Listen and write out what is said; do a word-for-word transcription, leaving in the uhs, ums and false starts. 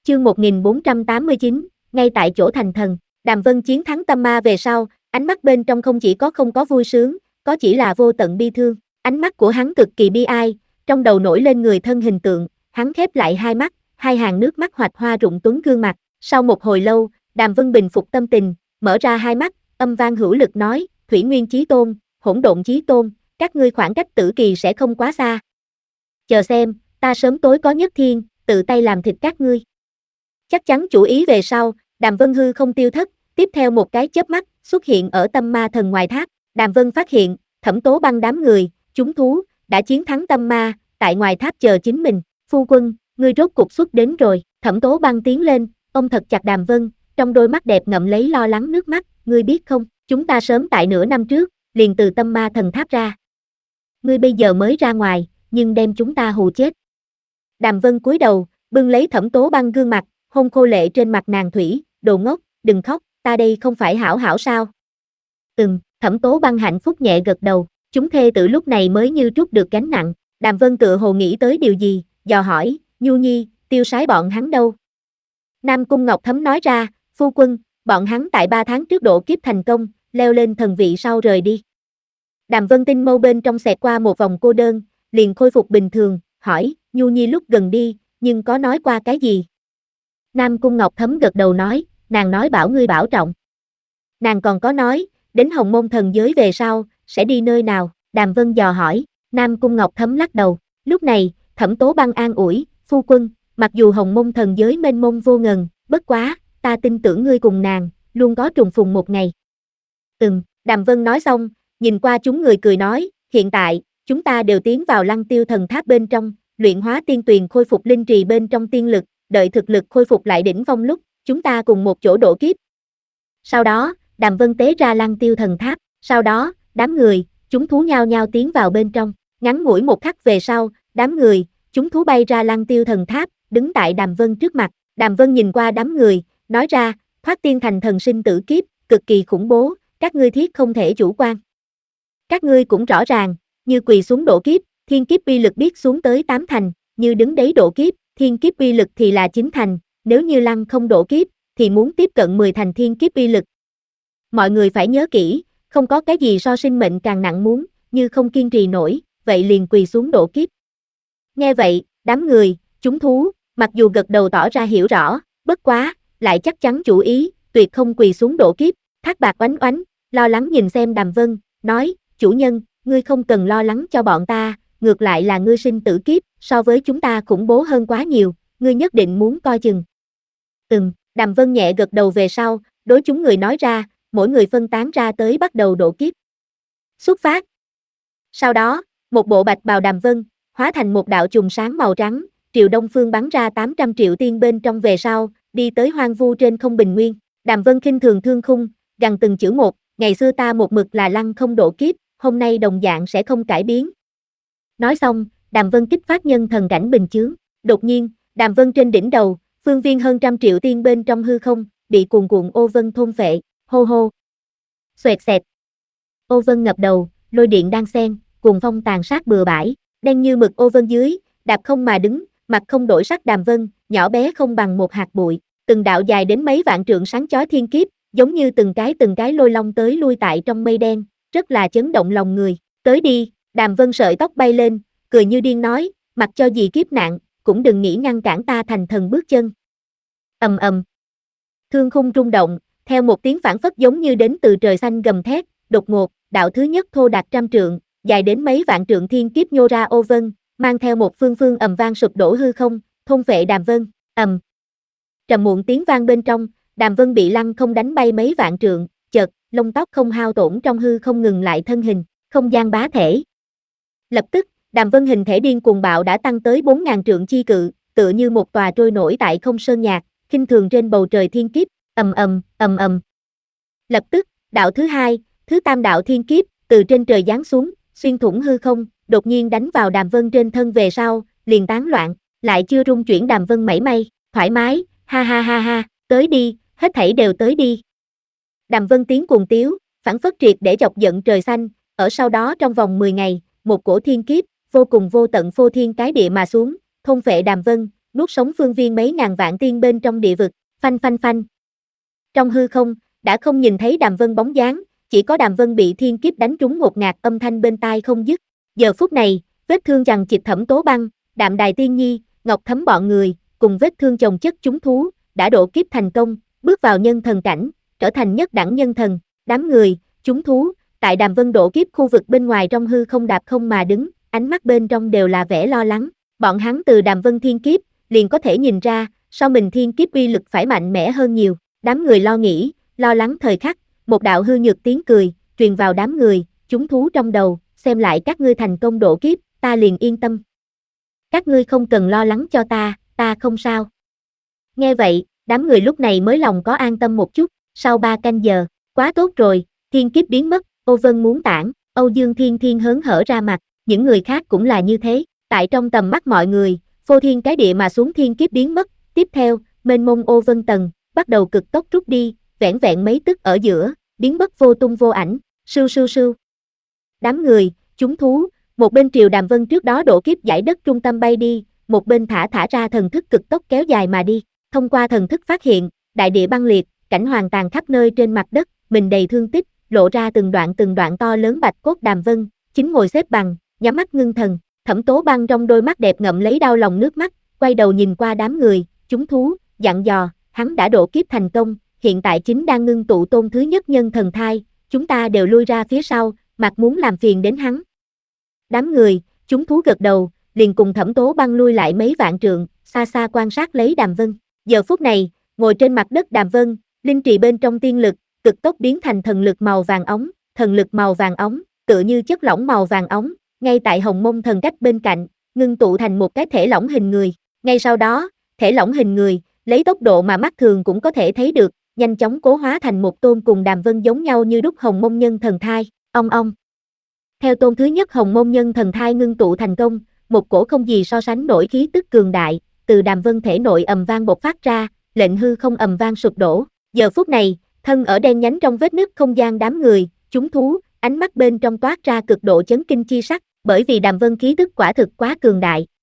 Chương một nghìn bốn trăm tám mươi chín, ngay tại chỗ thành thần. Đàm Vân chiến thắng tâm ma về sau, ánh mắt bên trong không chỉ có không có vui sướng, có chỉ là vô tận bi thương. Ánh mắt của hắn cực kỳ bi ai, trong đầu nổi lên người thân hình tượng, hắn khép lại hai mắt, hai hàng nước mắt hoạch hoa rụng tuấn gương mặt. Sau một hồi lâu, Đàm Vân bình phục tâm tình, mở ra hai mắt, âm vang hữu lực nói, Thủy Nguyên Chí Tôn, Hỗn Độn Chí Tôn, các ngươi khoảng cách tử kỳ sẽ không quá xa. Chờ xem, ta sớm tối có nhất thiên, tự tay làm thịt các ngươi. Chắc chắn chủ ý về sau, Đàm Vân hư không tiêu thất, tiếp theo một cái chớp mắt, xuất hiện ở tâm ma thần ngoài tháp. Đàm Vân phát hiện, Thẩm Tố Băng đám người, chúng thú, đã chiến thắng tâm ma, tại ngoài tháp chờ chính mình. Phu quân, ngươi rốt cục xuất đến rồi. Thẩm Tố Băng tiến lên, ôm thật chặt Đàm Vân, trong đôi mắt đẹp ngậm lấy lo lắng nước mắt. Ngươi biết không, chúng ta sớm tại nửa năm trước, liền từ tâm ma thần tháp ra. Ngươi bây giờ mới ra ngoài, nhưng đem chúng ta hù chết. Đàm Vân cúi đầu, bưng lấy Thẩm Tố Băng gương mặt, hôn khô lệ trên mặt nàng thủy, đồ ngốc, đừng khóc, ta đây không phải hảo hảo sao? Ừm, Thẩm Tố Băng hạnh phúc nhẹ gật đầu, chúng thê tử lúc này mới như trút được gánh nặng. Đàm Vân tựa hồ nghĩ tới điều gì, dò hỏi, Nhu Nhi, Tiêu Sái bọn hắn đâu? Nam Cung Ngọc Thấm nói ra, phu quân, bọn hắn tại ba tháng trước độ kiếp thành công, leo lên thần vị sau rời đi. Đàm Vân tinh mâu bên trong xẹt qua một vòng cô đơn, liền khôi phục bình thường, hỏi, Nhu Nhi lúc gần đi, nhưng có nói qua cái gì? Nam Cung Ngọc Thấm gật đầu nói, nàng nói bảo ngươi bảo trọng. Nàng còn có nói, đến Hồng Môn thần giới về sau, sẽ đi nơi nào? Đàm Vân dò hỏi, Nam Cung Ngọc Thấm lắc đầu. Lúc này, Thẩm Tố Băng an ủi, phu quân, mặc dù Hồng Môn thần giới mênh mông vô ngần, bất quá, ta tin tưởng ngươi cùng nàng, luôn có trùng phùng một ngày. Ừm, Đàm Vân nói xong, nhìn qua chúng người cười nói, hiện tại, chúng ta đều tiến vào Lăng Tiêu thần tháp bên trong, luyện hóa tiên tuyền khôi phục linh trì bên trong tiên lực, đợi thực lực khôi phục lại đỉnh phong lúc, chúng ta cùng một chỗ độ kiếp. Sau đó, Đàm Vân tế ra Lăng Tiêu thần tháp, sau đó, đám người, chúng thú nhao nhao tiến vào bên trong, ngắn ngủi một khắc về sau, đám người, chúng thú bay ra Lăng Tiêu thần tháp, đứng tại Đàm Vân trước mặt. Đàm Vân nhìn qua đám người, nói ra, thoát tiên thành thần sinh tử kiếp, cực kỳ khủng bố, các ngươi thiết không thể chủ quan. Các ngươi cũng rõ ràng, như quỳ xuống độ kiếp, thiên kiếp uy lực biết xuống tới tám thành, như đứng đấy độ kiếp, thiên kiếp uy lực thì là chín thành, nếu như lăng không độ kiếp, thì muốn tiếp cận mười thành thiên kiếp uy lực. Mọi người phải nhớ kỹ, không có cái gì so sinh mệnh càng nặng muốn, như không kiên trì nổi, vậy liền quỳ xuống độ kiếp. Nghe vậy, đám người, chúng thú, mặc dù gật đầu tỏ ra hiểu rõ, bất quá, lại chắc chắn chủ ý, tuyệt không quỳ xuống độ kiếp. Thác Bạc oánh oánh, lo lắng nhìn xem Đàm Vân, nói, chủ nhân, ngươi không cần lo lắng cho bọn ta, ngược lại là ngươi sinh tử kiếp, so với chúng ta khủng bố hơn quá nhiều, ngươi nhất định muốn coi chừng. Ừm, Đàm Vân nhẹ gật đầu về sau, đối chúng người nói ra, mỗi người phân tán ra tới bắt đầu độ kiếp. Xuất phát. Sau đó, một bộ bạch bào Đàm Vân, hóa thành một đạo chùm sáng màu trắng, triều đông phương bắn ra tám trăm triệu tiên bên trong về sau, đi tới hoang vu trên không bình nguyên. Đàm Vân khinh thường thương khung, gằn từng chữ một, ngày xưa ta một mực là lăng không độ kiếp, hôm nay đồng dạng sẽ không cải biến. Nói xong, Đàm Vân kích phát nhân thần cảnh bình chướng. Đột nhiên, Đàm Vân trên đỉnh đầu, phương viên hơn trăm triệu tiên bên trong hư không, bị cuồn cuộn ô vân thôn phệ, hô hô. Xoẹt xẹt. Ô vân ngập đầu, lôi điện đan xen, cuồng phong tàn sát bừa bãi, đen như mực ô vân dưới, đạp không mà đứng, mặt không đổi sắc Đàm Vân, nhỏ bé không bằng một hạt bụi, từng đạo dài đến mấy vạn trượng sáng chói thiên kiếp, giống như từng cái từng cái lôi long tới lui tại trong mây đen, rất là chấn động lòng người. Tới đi, Đàm Vân sợi tóc bay lên, cười như điên nói, mặc cho gì kiếp nạn, cũng đừng nghĩ ngăn cản ta thành thần bước chân. Ầm ầm. Thương khung rung động, theo một tiếng phảng phất giống như đến từ trời xanh gầm thét, đột ngột, đạo thứ nhất thô đạt trăm trượng, dài đến mấy vạn trượng thiên kiếp nhô ra ô vân, mang theo một phương phương ầm vang sụp đổ hư không, thôn phệ Đàm Vân. Ầm. Trầm muộn tiếng vang bên trong, Đàm Vân bị lăng không đánh bay mấy vạn trượng, chợt, lông tóc không hao tổn trong hư không ngừng lại thân hình, không gian bá thể. Lập tức, Đàm Vân hình thể điên cuồng bạo đã tăng tới bốn nghìn trượng chi cự, tựa như một tòa trôi nổi tại không sơn nhạc, khinh thường trên bầu trời thiên kiếp, ầm ầm, ầm ầm. Lập tức, đạo thứ hai, thứ tam đạo thiên kiếp, từ trên trời giáng xuống, xuyên thủng hư không, đột nhiên đánh vào Đàm Vân trên thân về sau, liền tán loạn, lại chưa rung chuyển Đàm Vân mảy may, thoải mái, ha ha ha ha, tới đi, hết thảy đều tới đi. Đàm Vân tiếng cuồng tiếu, phảng phất triệt để chọc giận trời xanh, ở sau đó trong vòng mười ngày, một cổ thiên kiếp, vô cùng vô tận phô thiên cái địa mà xuống, thôn phệ Đàm Vân, nuốt sống phương viên mấy ngàn vạn tiên bên trong địa vực, phanh phanh phanh. Trong hư không, đã không nhìn thấy Đàm Vân bóng dáng, chỉ có Đàm Vân bị thiên kiếp đánh trúng ngột ngạt âm thanh bên tai không dứt. Giờ phút này, vết thương chằng chịt Thẩm Tố Băng, Đạm Đài Tiên Nhi, Ngọc Thấm bọn người, cùng vết thương chồng chất chúng thú, đã độ kiếp thành công, bước vào nhân thần cảnh, trở thành nhất đẳng nhân thần. Đám người, chúng thú, tại Đàm Vân độ kiếp khu vực bên ngoài trong hư không đạp không mà đứng, ánh mắt bên trong đều là vẻ lo lắng. Bọn hắn từ Đàm Vân thiên kiếp, liền có thể nhìn ra, sau mình thiên kiếp uy lực phải mạnh mẽ hơn nhiều. Đám người lo nghĩ, lo lắng thời khắc, một đạo hư nhược tiếng cười, truyền vào đám người, chúng thú trong đầu, xem lại các ngươi thành công độ kiếp, ta liền yên tâm. Các ngươi không cần lo lắng cho ta, ta không sao. Nghe vậy, đám người lúc này mới lòng có an tâm một chút, sau ba canh giờ, quá tốt rồi, thiên kiếp biến mất, Ô Vân muốn tản, Âu Dương Thiên Thiên hớn hở ra mặt, những người khác cũng là như thế, tại trong tầm mắt mọi người, phô thiên cái địa mà xuống thiên kiếp biến mất, tiếp theo, mênh mông Ô Vân tầng, bắt đầu cực tốc rút đi, vẻn vẹn mấy tức ở giữa, biến mất vô tung vô ảnh, sưu sưu sưu. Đám người, chúng thú, một bên triều Đàm Vân trước đó độ kiếp giải đất trung tâm bay đi, một bên thả thả ra thần thức cực tốc kéo dài mà đi, thông qua thần thức phát hiện, đại địa băng liệt, cảnh hoàng tàn khắp nơi trên mặt đất, mình đầy thương tích, lộ ra từng đoạn từng đoạn to lớn bạch cốt Đàm Vân, chính ngồi xếp bằng, nhắm mắt ngưng thần, Thẩm Tố Băng trong đôi mắt đẹp ngậm lấy đau lòng nước mắt, quay đầu nhìn qua đám người, chúng thú, dặn dò, hắn đã độ kiếp thành công, hiện tại chính đang ngưng tụ tôn thứ nhất nhân thần thai, chúng ta đều lui ra phía sau, mặt muốn làm phiền đến hắn. Đám người, chúng thú gật đầu, liền cùng Thẩm Tố Băng lui lại mấy vạn trượng, xa xa quan sát lấy Đàm Vân. Giờ phút này, ngồi trên mặt đất Đàm Vân, linh trì bên trong tiên lực, cực tốc biến thành thần lực màu vàng óng, thần lực màu vàng óng, tựa như chất lỏng màu vàng óng, ngay tại Hồng Mông thần cách bên cạnh, ngưng tụ thành một cái thể lỏng hình người. Ngay sau đó, thể lỏng hình người, lấy tốc độ mà mắt thường cũng có thể thấy được, nhanh chóng cố hóa thành một tôn cùng Đàm Vân giống nhau như đúc Hồng Mông nhân thần thai, ong ong. Theo tôn thứ nhất Hồng Mông nhân thần thai ngưng tụ thành công, một cổ không gì so sánh nổi khí tức cường đại, từ Đàm Vân thể nội ầm vang bộc phát ra, lệnh hư không ầm vang sụp đổ. Giờ phút này, thân ở đen nhánh trong vết nứt không gian đám người, chúng thú, ánh mắt bên trong toát ra cực độ chấn kinh chi sắc, bởi vì Đàm Vân khí tức quả thực quá cường đại,